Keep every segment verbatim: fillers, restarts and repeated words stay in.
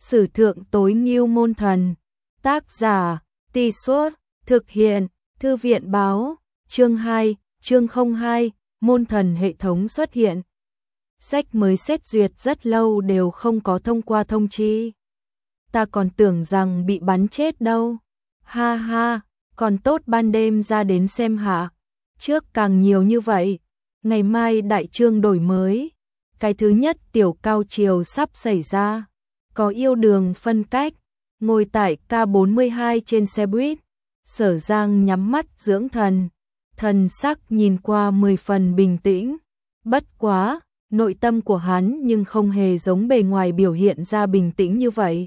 Sử thượng tối ngưu môn thần. Tác giả, Tì Suốt, thực hiện, Thư viện báo, chương hai, chương không hai, môn thần hệ thống xuất hiện. Sách mới xét duyệt rất lâu đều không có thông qua thông chi. Ta còn tưởng rằng bị bắn chết đâu. Ha ha, còn tốt ban đêm ra đến xem hạ. Trước càng nhiều như vậy, ngày mai đại chương đổi mới. Cái thứ nhất tiểu cao triều sắp xảy ra. Có yêu đường phân cách, ngồi tại K bốn mươi hai trên xe buýt. Sở Giang nhắm mắt dưỡng thần. Thần sắc nhìn qua mười phần bình tĩnh. Bất quá, nội tâm của hắn nhưng không hề giống bề ngoài biểu hiện ra bình tĩnh như vậy.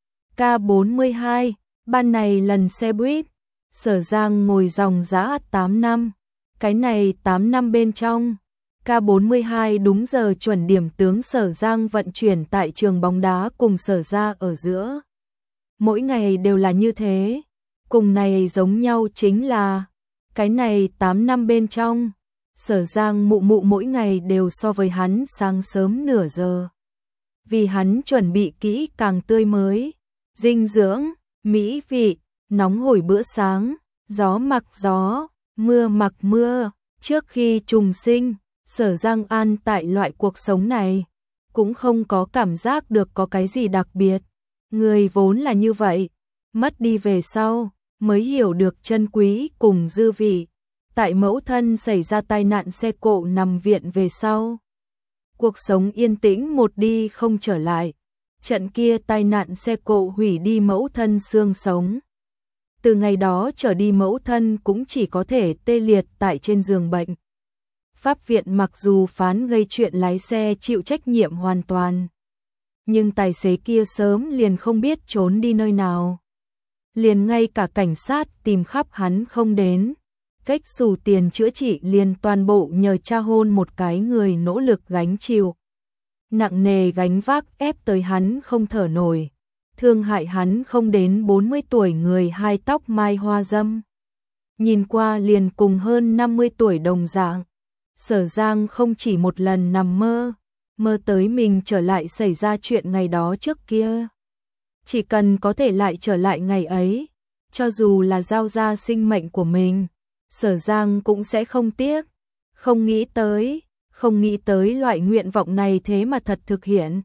K bốn mươi hai, ban này lần xe buýt. Sở Giang ngồi dòng dã tám năm. Cái này tám năm bên trong. K bốn mươi hai đúng giờ chuẩn điểm tướng Sở Giang vận chuyển tại trường bóng đá cùng Sở Gia ở giữa. Mỗi ngày đều là như thế. Cùng này giống nhau chính là cái này tám năm bên trong. Sở Giang mụ mụ mỗi ngày đều so với hắn sáng sớm nửa giờ. Vì hắn chuẩn bị kỹ càng tươi mới, dinh dưỡng, mỹ vị, nóng hổi bữa sáng, gió mặc gió, mưa mặc mưa. Trước khi trùng sinh, Sở Giang an tại loại cuộc sống này, cũng không có cảm giác được có cái gì đặc biệt. Người vốn là như vậy, mất đi về sau, mới hiểu được chân quý cùng dư vị. Tại mẫu thân xảy ra tai nạn xe cộ nằm viện về sau. Cuộc sống yên tĩnh một đi không trở lại. Trận kia tai nạn xe cộ hủy đi mẫu thân xương sống. Từ ngày đó trở đi mẫu thân cũng chỉ có thể tê liệt tại trên giường bệnh. Pháp viện mặc dù phán gây chuyện lái xe chịu trách nhiệm hoàn toàn. Nhưng tài xế kia sớm liền không biết trốn đi nơi nào. Liền ngay cả cảnh sát tìm khắp hắn không đến. Cách xù tiền chữa trị liền toàn bộ nhờ cha hôn một cái người nỗ lực gánh chịu. Nặng nề gánh vác ép tới hắn không thở nổi. Thương hại hắn không đến bốn mươi tuổi người hai tóc mai hoa dâm. Nhìn qua liền cùng hơn năm mươi tuổi đồng dạng. Sở Giang không chỉ một lần nằm mơ, mơ tới mình trở lại xảy ra chuyện ngày đó trước kia. Chỉ cần có thể lại trở lại ngày ấy, cho dù là giao ra sinh mệnh của mình, Sở Giang cũng sẽ không tiếc. Không nghĩ tới, không nghĩ tới loại nguyện vọng này thế mà thật thực hiện.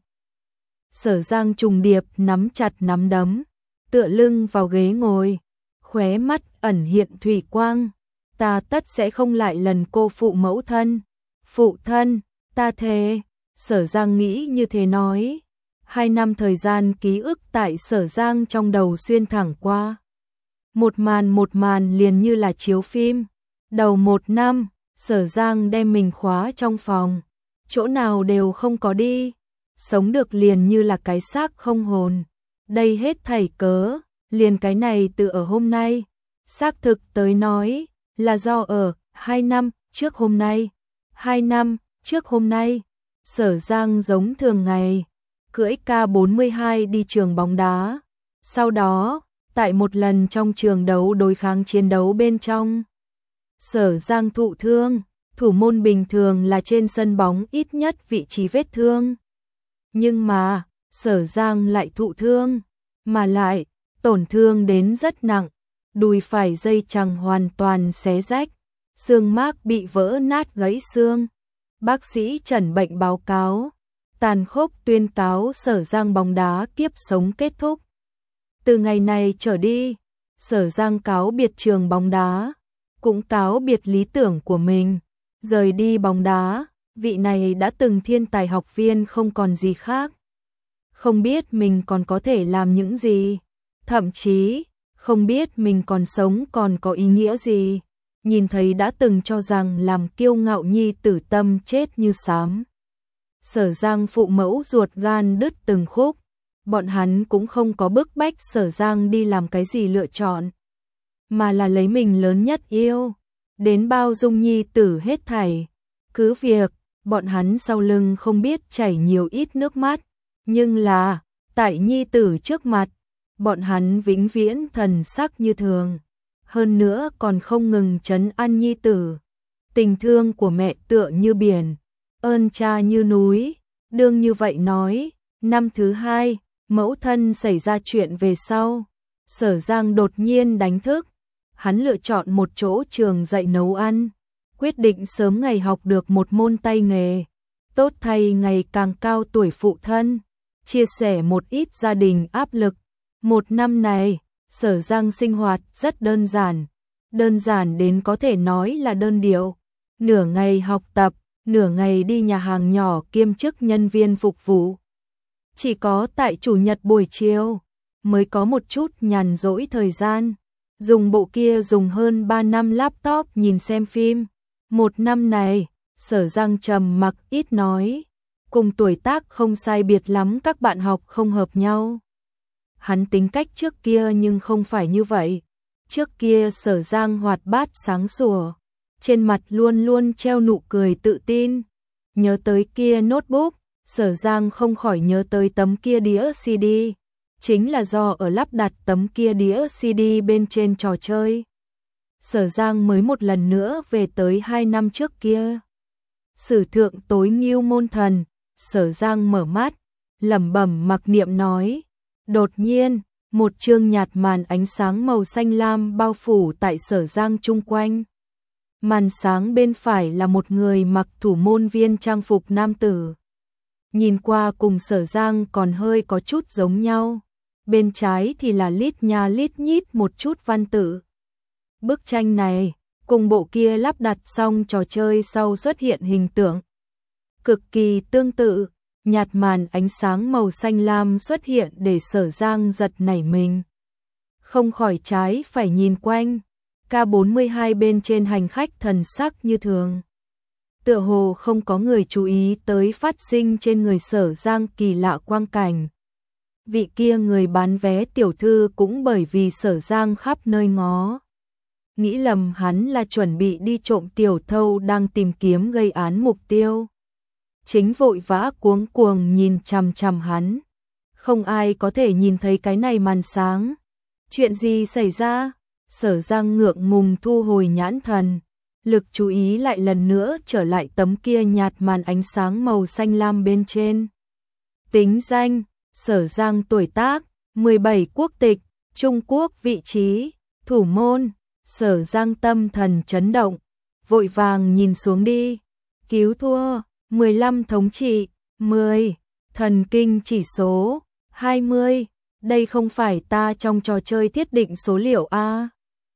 Sở Giang trùng điệp nắm chặt nắm đấm, tựa lưng vào ghế ngồi, khóe mắt ẩn hiện thủy quang. Ta tất sẽ không lại lần cô phụ mẫu thân. Phụ thân, ta thề. Sở Giang nghĩ như thế nói. Hai năm thời gian ký ức tại Sở Giang trong đầu xuyên thẳng qua. Một màn một màn liền như là chiếu phim. Đầu một năm, Sở Giang đem mình khóa trong phòng. Chỗ nào đều không có đi. Sống được liền như là cái xác không hồn. Đây hết thảy cớ, liền cái này từ ở hôm nay. Xác thực tới nói, là do ở hai năm trước hôm nay. Hai năm trước hôm nay, Sở Giang giống thường ngày, cưỡi K bốn mươi hai đi trường bóng đá. Sau đó, tại một lần trong trường đấu đối kháng chiến đấu bên trong, Sở Giang thụ thương. Thủ môn bình thường là trên sân bóng ít nhất vị trí vết thương. Nhưng mà, Sở Giang lại thụ thương, mà lại, tổn thương đến rất nặng. Đùi phải dây chằng hoàn toàn xé rách, xương mác bị vỡ nát gãy xương. Bác sĩ chẩn bệnh báo cáo, tàn khốc tuyên cáo Sở Giang bóng đá kiếp sống kết thúc. Từ ngày này trở đi, Sở Giang cáo biệt trường bóng đá, cũng cáo biệt lý tưởng của mình, rời đi bóng đá. Vị này đã từng thiên tài học viên không còn gì khác. Không biết mình còn có thể làm những gì, thậm chí không biết mình còn sống còn có ý nghĩa gì. Nhìn thấy đã từng cho rằng làm kiêu ngạo nhi tử tâm chết như xám. Sở Giang phụ mẫu ruột gan đứt từng khúc. Bọn hắn cũng không có bức bách Sở Giang đi làm cái gì lựa chọn, mà là lấy mình lớn nhất yêu, đến bao dung nhi tử hết thảy. Cứ việc, bọn hắn sau lưng không biết chảy nhiều ít nước mắt, nhưng là, tại nhi tử trước mặt, bọn hắn vĩnh viễn thần sắc như thường. Hơn nữa còn không ngừng trấn an nhi tử. Tình thương của mẹ tựa như biển, ơn cha như núi. Đương như vậy nói, năm thứ hai, Mẫu thân xảy ra chuyện về sau, Sở Giang đột nhiên đánh thức. Hắn lựa chọn một chỗ trường dạy nấu ăn, quyết định sớm ngày học được một môn tay nghề, tốt thay ngày càng cao tuổi phụ thân, chia sẻ một ít gia đình áp lực. Một năm này, Sở Giang sinh hoạt rất đơn giản, đơn giản đến có thể nói là đơn điệu. Nửa ngày học tập, nửa ngày đi nhà hàng nhỏ kiêm chức nhân viên phục vụ. Chỉ có tại chủ nhật buổi chiều mới có một chút nhàn rỗi thời gian, dùng bộ kia dùng hơn ba năm laptop nhìn xem phim. Một năm này, Sở Giang trầm mặc ít nói, cùng tuổi tác không sai biệt lắm các bạn học không hợp nhau. Hắn tính cách trước kia nhưng không phải như vậy. Trước kia Sở Giang hoạt bát sáng sủa, trên mặt luôn luôn treo nụ cười tự tin. Nhớ tới kia notebook, Sở Giang không khỏi nhớ tới tấm kia đĩa xê đê. Chính là do ở lắp đặt tấm kia đĩa xê đê bên trên trò chơi. Sở Giang mới một lần nữa về tới hai năm trước kia. Sử thượng tối Ngưu Môn Thần, Sở Giang mở mắt, lẩm bẩm mặc niệm nói. Đột nhiên, một chương nhạt màn ánh sáng màu xanh lam bao phủ tại Sở Giang chung quanh. Màn sáng bên phải là một người mặc thủ môn viên trang phục nam tử. Nhìn qua cùng Sở Giang còn hơi có chút giống nhau. Bên trái thì là lít nha lít nhít một chút văn tự. Bức tranh này, cùng bộ kia lắp đặt xong trò chơi sau xuất hiện hình tượng. Cực kỳ tương tự, nhạt màn ánh sáng màu xanh lam xuất hiện để Sở Giang giật nảy mình. Không khỏi trái phải nhìn quanh, K bốn mươi hai bên trên hành khách thần sắc như thường. Tựa hồ không có người chú ý tới phát sinh trên người Sở Giang kỳ lạ quang cảnh. Vị kia người bán vé tiểu thư cũng bởi vì Sở Giang khắp nơi ngó, nghĩ lầm hắn là chuẩn bị đi trộm tiểu thâu đang tìm kiếm gây án mục tiêu. Chính vội vã cuống cuồng nhìn chằm chằm hắn. Không ai có thể nhìn thấy cái này màn sáng. Chuyện gì xảy ra? Sở Giang ngượng ngùng thu hồi nhãn thần, lực chú ý lại lần nữa trở lại tấm kia nhạt màn ánh sáng màu xanh lam bên trên. Tính danh, Sở Giang tuổi tác, mười bảy quốc tịch, Trung Quốc vị trí, thủ môn. Sở Giang tâm thần chấn động, vội vàng nhìn xuống đi. Cứu thua, mười lăm thống trị, mười, thần kinh chỉ số, hai mươi. Đây không phải ta trong trò chơi thiết định số liệu a.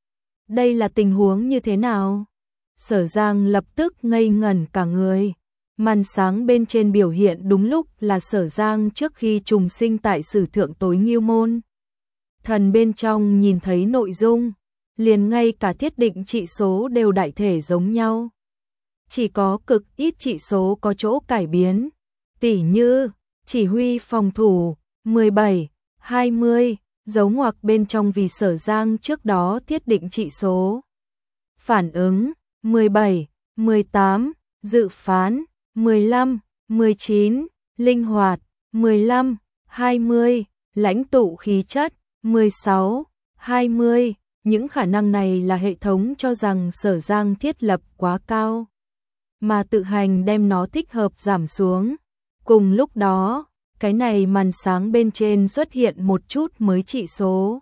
Đây là tình huống như thế nào? Sở Giang lập tức ngây ngẩn cả người. Màn sáng bên trên biểu hiện đúng lúc là Sở Giang trước khi trùng sinh tại Sử Thượng Tối Ngưu Môn Thần bên trong nhìn thấy nội dung, liền ngay cả thiết định trị số đều đại thể giống nhau. Chỉ có cực ít trị số có chỗ cải biến, tỉ như chỉ huy phòng thủ mười bảy, hai mươi, dấu ngoặc bên trong vì Sở Giang trước đó thiết định trị số. Phản ứng mười bảy, mười tám, dự phán mười lăm, mười chín, linh hoạt mười lăm, hai mươi, lãnh tụ khí chất mười sáu, hai mươi. Những khả năng này là hệ thống cho rằng Sở Giang thiết lập quá cao, mà tự hành đem nó thích hợp giảm xuống. Cùng lúc đó, cái này màn sáng bên trên xuất hiện một chút mới trị số.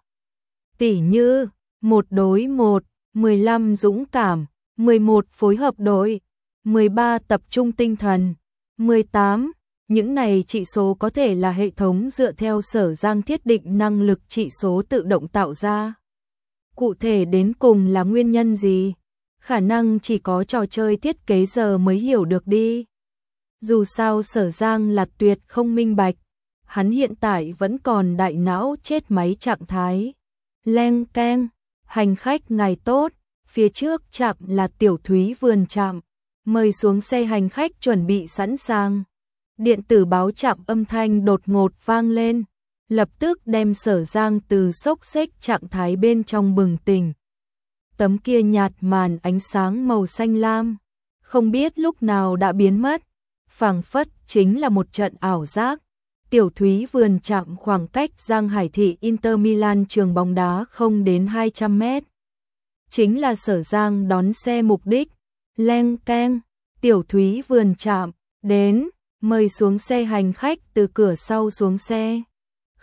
Tỉ như, một đối một, mười lăm dũng cảm, mười một phối hợp đội, mười ba tập trung tinh thần, mười tám. Những này trị số có thể là hệ thống dựa theo Sở Giang thiết định năng lực trị số tự động tạo ra. Cụ thể đến cùng là nguyên nhân gì? Khả năng chỉ có trò chơi thiết kế giờ mới hiểu được đi. Dù sao Sở Giang là tuyệt không minh bạch, hắn hiện tại vẫn còn đại não chết máy trạng thái. Leng keng, hành khách ngài tốt, phía trước trạm là Tiểu Thúy Vườn trạm, mời xuống xe hành khách chuẩn bị sẵn sàng. Điện tử báo trạm âm thanh đột ngột vang lên, lập tức đem Sở Giang từ xốc xếch trạng thái bên trong bừng tỉnh. Tấm kia nhạt màn ánh sáng màu xanh lam, không biết lúc nào đã biến mất, phảng phất chính là một trận ảo giác. Tiểu Thúy Vườn trạm khoảng cách Giang Hải thị Inter Milan trường bóng đá không đến hai trăm mét. Chính là Sở Giang đón xe mục đích. Leng keng, Tiểu Thúy Vườn trạm, đến, mời xuống xe hành khách từ cửa sau xuống xe.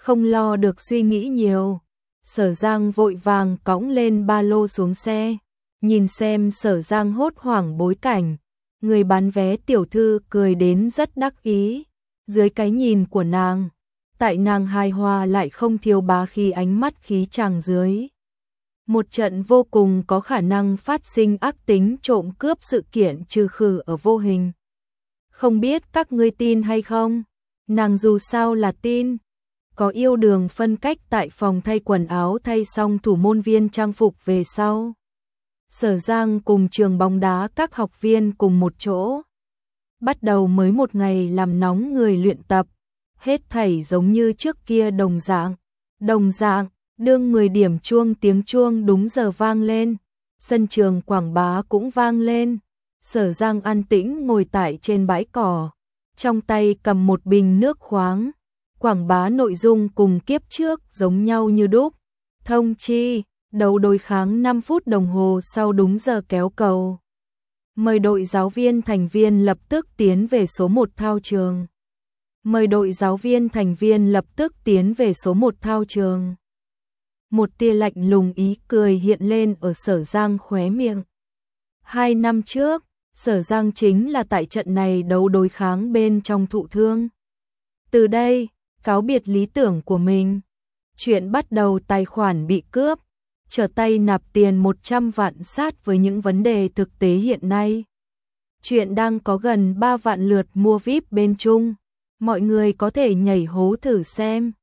không lo được suy nghĩ nhiều. Sở Giang vội vàng cõng lên ba lô xuống xe, nhìn xem Sở Giang hốt hoảng bối cảnh, người bán vé tiểu thư cười đến rất đắc ý, dưới cái nhìn của nàng, tại nàng hài hòa lại không thiếu bá khí ánh mắt khí chàng dưới. Một trận vô cùng có khả năng phát sinh ác tính trộm cướp sự kiện trừ khử ở vô hình. Không biết các ngươi tin hay không? Nàng dù sao là tin. Có yêu đường phân cách tại phòng thay quần áo thay xong thủ môn viên trang phục về sau. Sở Giang cùng trường bóng đá các học viên cùng một chỗ. Bắt đầu mới một ngày làm nóng người luyện tập. Hết thảy giống như trước kia đồng dạng. Đồng dạng, đương mười điểm chuông tiếng chuông đúng giờ vang lên. Sân trường quảng bá cũng vang lên. Sở Giang an tĩnh ngồi tại trên bãi cỏ. Trong tay cầm một bình nước khoáng. Quảng bá nội dung cùng kiếp trước giống nhau như đúc. Thông chi, đấu đối kháng năm phút đồng hồ sau đúng giờ kéo cầu. Mời đội giáo viên thành viên lập tức tiến về số một thao trường. Mời đội giáo viên thành viên lập tức tiến về số một thao trường. Một tia lạnh lùng ý cười hiện lên ở Sở Giang khóe miệng. Hai năm trước, Sở Giang chính là tại trận này đấu đối kháng bên trong thụ thương. Từ đây, cáo biệt lý tưởng của mình. Chuyện bắt đầu tài khoản bị cướp, trở tay nạp tiền một trăm vạn sát với những vấn đề thực tế hiện nay. Chuyện đang có gần ba vạn lượt mua vi ai pi bên Trung. Mọi người có thể nhảy hố thử xem.